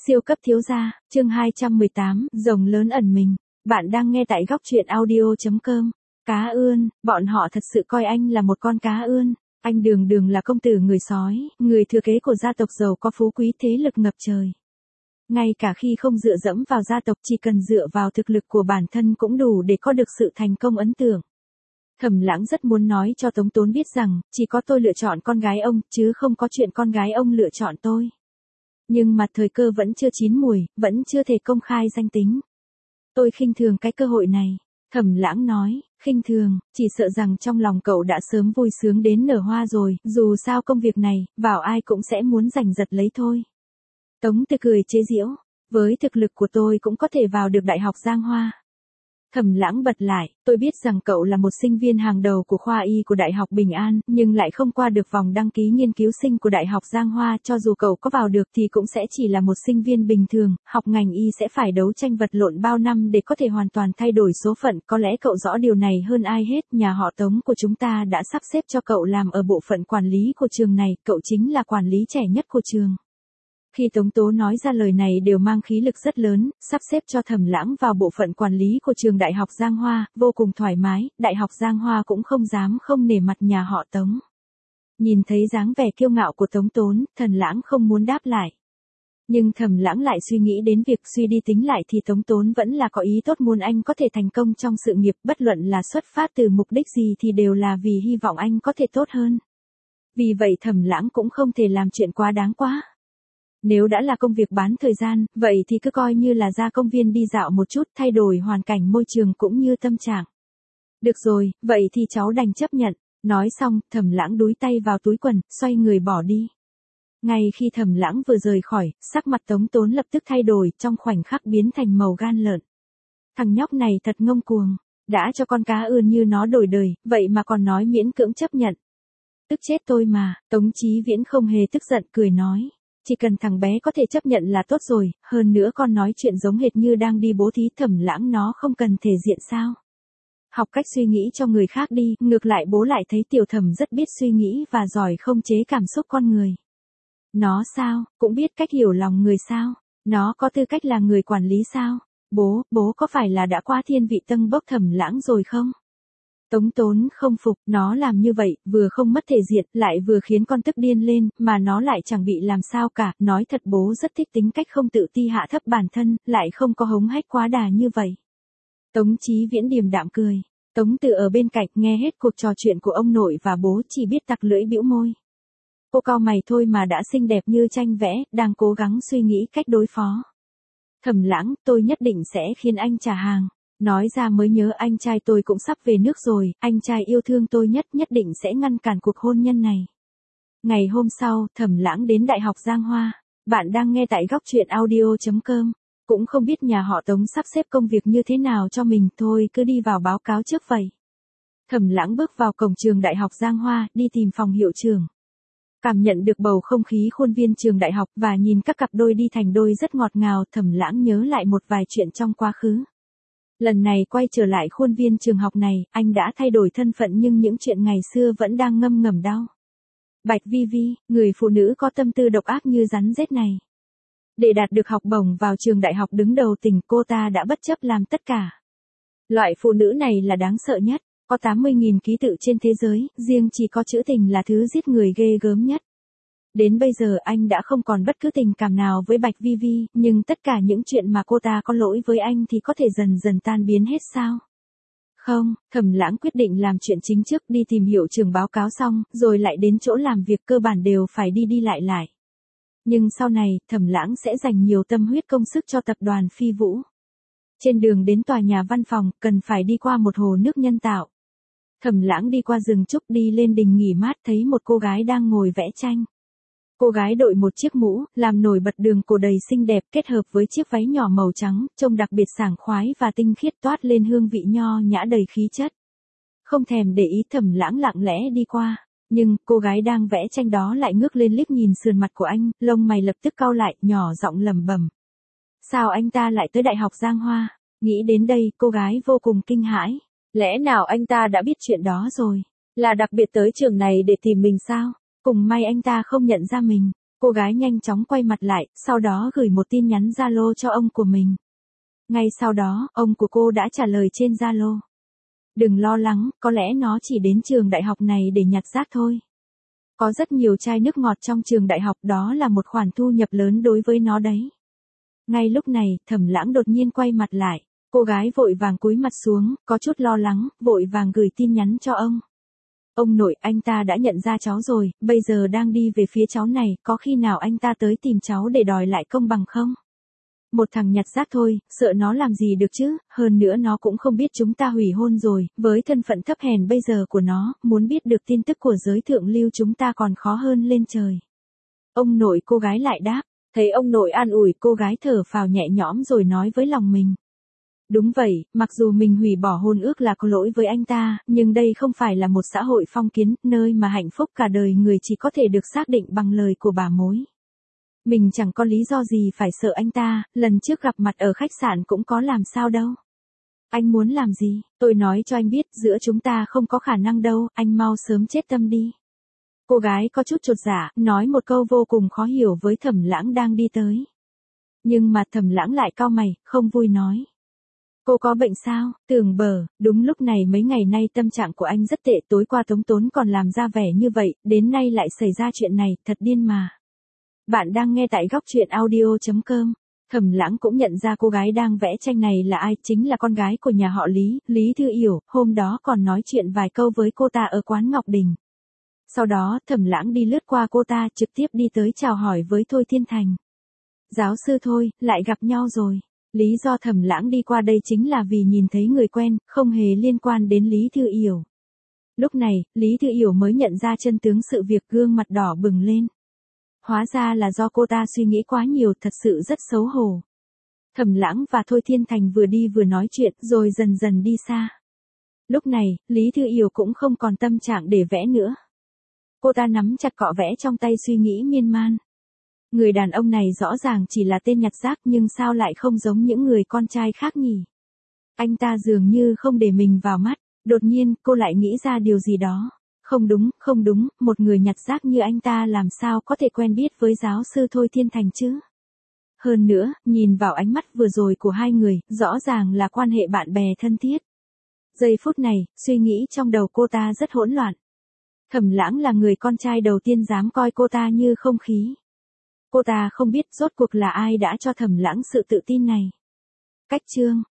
Siêu cấp thiếu gia, chương 218, rồng lớn ẩn mình. Bạn đang nghe tại góc truyện audio.com. Cá ươn, bọn họ thật sự coi anh là một con cá ươn. Anh đường đường là công tử người sói, người thừa kế của gia tộc giàu có phú quý thế lực ngập trời. Ngay cả khi không dựa dẫm vào gia tộc, chỉ cần dựa vào thực lực của bản thân cũng đủ để có được sự thành công ấn tượng. Thẩm Lãng rất muốn nói cho Tống Tốn biết rằng, chỉ có tôi lựa chọn con gái ông, chứ không có chuyện con gái ông lựa chọn tôi. Nhưng mà thời cơ vẫn chưa chín mùi, vẫn chưa thể công khai danh tính. Tôi khinh thường cái cơ hội này. Thẩm Lãng nói, khinh thường, chỉ sợ rằng trong lòng cậu đã sớm vui sướng đến nở hoa rồi, dù sao công việc này, vào ai cũng sẽ muốn giành giật lấy thôi. Tống Từ cười chế giễu, với thực lực của tôi cũng có thể vào được Đại học Giang Hoa. Thẩm Lãng bật lại, tôi biết rằng cậu là một sinh viên hàng đầu của khoa y của Đại học Bình An, nhưng lại không qua được vòng đăng ký nghiên cứu sinh của Đại học Giang Hoa, cho dù cậu có vào được thì cũng sẽ chỉ là một sinh viên bình thường, học ngành y sẽ phải đấu tranh vật lộn bao năm để có thể hoàn toàn thay đổi số phận, có lẽ cậu rõ điều này hơn ai hết, nhà họ Tống của chúng ta đã sắp xếp cho cậu làm ở bộ phận quản lý của trường này, cậu chính là quản lý trẻ nhất của trường. Khi Tống Tố nói ra lời này đều mang khí lực rất lớn, sắp xếp cho Thẩm Lãng vào bộ phận quản lý của trường Đại học Giang Hoa, vô cùng thoải mái, Đại học Giang Hoa cũng không dám không nể mặt nhà họ Tống. Nhìn thấy dáng vẻ kiêu ngạo của Tống Tốn, Thẩm Lãng không muốn đáp lại. Nhưng Thẩm Lãng lại suy nghĩ đến việc suy đi tính lại thì Tống Tốn vẫn là có ý tốt muốn anh có thể thành công trong sự nghiệp, bất luận là xuất phát từ mục đích gì thì đều là vì hy vọng anh có thể tốt hơn. Vì vậy Thẩm Lãng cũng không thể làm chuyện quá đáng quá. Nếu đã là công việc bán thời gian, vậy thì cứ coi như là ra công viên đi dạo một chút, thay đổi hoàn cảnh môi trường cũng như tâm trạng. Được rồi, vậy thì cháu đành chấp nhận. Nói xong, Thẩm Lãng đúi tay vào túi quần, xoay người bỏ đi. Ngay khi Thẩm Lãng vừa rời khỏi, sắc mặt Tống Tốn lập tức thay đổi, trong khoảnh khắc biến thành màu gan lợn. Thằng nhóc này thật ngông cuồng, đã cho con cá ươn như nó đổi đời, vậy mà còn nói miễn cưỡng chấp nhận. Tức chết tôi mà, Tống Chí Viễn không hề tức giận, cười nói. Chỉ cần thằng bé có thể chấp nhận là tốt rồi, hơn nữa con nói chuyện giống hệt như đang đi bố thí. Thẩm Lãng nó không cần thể diện sao? Học cách suy nghĩ cho người khác đi, ngược lại bố lại thấy Tiểu Thẩm rất biết suy nghĩ và giỏi không chế cảm xúc con người. Nó sao, cũng biết cách hiểu lòng người sao? Nó có tư cách là người quản lý sao? Bố có phải là đã qua thiên vị tâng bốc Thẩm Lãng rồi không? Tống Tốn không phục, nó làm như vậy, vừa không mất thể diện, lại vừa khiến con tức điên lên, mà nó lại chẳng bị làm sao cả, nói thật bố rất thích tính cách không tự ti hạ thấp bản thân, lại không có hống hách quá đà như vậy. Tống Chí Viễn điềm đạm cười, Tống Từ ở bên cạnh nghe hết cuộc trò chuyện của ông nội và bố chỉ biết tặc lưỡi bĩu môi. Cô cau mày thôi mà đã xinh đẹp như tranh vẽ, đang cố gắng suy nghĩ cách đối phó. Thẩm Lãng, tôi nhất định sẽ khiến anh trả hàng. Nói ra mới nhớ anh trai tôi cũng sắp về nước rồi, anh trai yêu thương tôi nhất định sẽ ngăn cản cuộc hôn nhân này. Ngày hôm sau, Thẩm Lãng đến Đại học Giang Hoa. Bạn đang nghe tại góc truyện audio.com. Cũng không biết nhà họ Tống sắp xếp công việc như thế nào cho mình, thôi cứ đi vào báo cáo trước vậy. Thẩm Lãng bước vào cổng trường Đại học Giang Hoa, đi tìm phòng hiệu trưởng. Cảm nhận được bầu không khí khuôn viên trường đại học và nhìn các cặp đôi đi thành đôi rất ngọt ngào, Thẩm Lãng nhớ lại một vài chuyện trong quá khứ. Lần này quay trở lại khuôn viên trường học này, anh đã thay đổi thân phận nhưng những chuyện ngày xưa vẫn đang ngâm ngầm đau. Bạch Vi Vi, người phụ nữ có tâm tư độc ác như rắn rết này. Để đạt được học bổng vào trường đại học đứng đầu tỉnh, cô ta đã bất chấp làm tất cả. Loại phụ nữ này là đáng sợ nhất, có 80.000 ký tự trên thế giới, riêng chỉ có chữ tình là thứ giết người ghê gớm nhất. Đến bây giờ anh đã không còn bất cứ tình cảm nào với Bạch Vi Vi, nhưng tất cả những chuyện mà cô ta có lỗi với anh thì có thể dần dần tan biến hết sao? Không, Thẩm Lãng quyết định làm chuyện chính trước, đi tìm hiệu trưởng báo cáo xong, rồi lại đến chỗ làm việc, cơ bản đều phải đi lại. Nhưng sau này, Thẩm Lãng sẽ dành nhiều tâm huyết công sức cho tập đoàn Phi Vũ. Trên đường đến tòa nhà văn phòng, cần phải đi qua một hồ nước nhân tạo. Thẩm Lãng đi qua rừng trúc đi lên đình nghỉ mát, thấy một cô gái đang ngồi vẽ tranh. Cô gái đội một chiếc mũ, làm nổi bật đường cổ đầy xinh đẹp, kết hợp với chiếc váy nhỏ màu trắng, trông đặc biệt sảng khoái và tinh khiết, toát lên hương vị nho nhã đầy khí chất. Không thèm để ý, Thẩm Lãng lặng lẽ đi qua, nhưng cô gái đang vẽ tranh đó lại ngước lên liếc nhìn sườn mặt của anh, lông mày lập tức cau lại, nhỏ giọng lẩm bẩm. Sao anh ta lại tới Đại học Giang Hoa? Nghĩ đến đây, cô gái vô cùng kinh hãi. Lẽ nào anh ta đã biết chuyện đó rồi? Là đặc biệt tới trường này để tìm mình sao? Cùng may anh ta không nhận ra mình. Cô gái nhanh chóng quay mặt lại, sau đó gửi một tin nhắn Zalo cho ông của mình. Ngay sau đó, ông của cô đã trả lời trên Zalo. Đừng lo lắng, có lẽ nó chỉ đến trường đại học này để nhặt rác thôi. Có rất nhiều chai nước ngọt trong trường đại học, đó là một khoản thu nhập lớn đối với nó đấy. Ngay lúc này, Thẩm Lãng đột nhiên quay mặt lại. Cô gái vội vàng cúi mặt xuống, có chút lo lắng, vội vàng gửi tin nhắn cho ông. Ông nội, anh ta đã nhận ra cháu rồi, bây giờ đang đi về phía cháu này, có khi nào anh ta tới tìm cháu để đòi lại công bằng không? Một thằng nhặt rác thôi, sợ nó làm gì được chứ, hơn nữa nó cũng không biết chúng ta hủy hôn rồi, với thân phận thấp hèn bây giờ của nó, muốn biết được tin tức của giới thượng lưu chúng ta còn khó hơn lên trời. Ông nội cô gái lại đáp, thấy ông nội an ủi, cô gái thở phào nhẹ nhõm rồi nói với lòng mình. Đúng vậy, mặc dù mình hủy bỏ hôn ước là có lỗi với anh ta, nhưng đây không phải là một xã hội phong kiến, nơi mà hạnh phúc cả đời người chỉ có thể được xác định bằng lời của bà mối. Mình chẳng có lý do gì phải sợ anh ta, lần trước gặp mặt ở khách sạn cũng có làm sao đâu. Anh muốn làm gì, tôi nói cho anh biết, giữa chúng ta không có khả năng đâu, anh mau sớm chết tâm đi. Cô gái có chút chột dạ, nói một câu vô cùng khó hiểu với Thẩm Lãng đang đi tới. Nhưng mà Thẩm Lãng lại cau mày, không vui nói. Cô có bệnh sao, Tưởng Bờ, đúng lúc này mấy ngày nay tâm trạng của anh rất tệ, tối qua Tống Tốn còn làm ra vẻ như vậy, đến nay lại xảy ra chuyện này, thật điên mà. Bạn đang nghe tại góc truyện audio.com. Thẩm Lãng cũng nhận ra cô gái đang vẽ tranh này là ai, chính là con gái của nhà họ Lý, Lý Thư Yểu, hôm đó còn nói chuyện vài câu với cô ta ở quán Ngọc Đình. Sau đó, Thẩm Lãng đi lướt qua cô ta, trực tiếp đi tới chào hỏi với Thôi Thiên Thành. Giáo sư Thôi, lại gặp nhau rồi. Lý do Thẩm Lãng đi qua đây chính là vì nhìn thấy người quen, không hề liên quan đến Lý Thư Yểu. Lúc này, Lý Thư Yểu mới nhận ra chân tướng sự việc, gương mặt đỏ bừng lên. Hóa ra là do cô ta suy nghĩ quá nhiều, thật sự rất xấu hổ. Thẩm Lãng và Thôi Thiên Thành vừa đi vừa nói chuyện, rồi dần dần đi xa. Lúc này, Lý Thư Yểu cũng không còn tâm trạng để vẽ nữa. Cô ta nắm chặt cọ vẽ trong tay suy nghĩ miên man. Người đàn ông này rõ ràng chỉ là tên nhặt rác nhưng sao lại không giống những người con trai khác nhỉ? Anh ta dường như không để mình vào mắt, đột nhiên cô lại nghĩ ra điều gì đó. Không đúng, một người nhặt rác như anh ta làm sao có thể quen biết với giáo sư Thôi Thiên Thành chứ? Hơn nữa, nhìn vào ánh mắt vừa rồi của hai người, rõ ràng là quan hệ bạn bè thân thiết. Giây phút này, suy nghĩ trong đầu cô ta rất hỗn loạn. Thẩm Lãng là người con trai đầu tiên dám coi cô ta như không khí. Cô ta không biết rốt cuộc là ai đã cho Thẩm Lãng sự tự tin này. Cách chương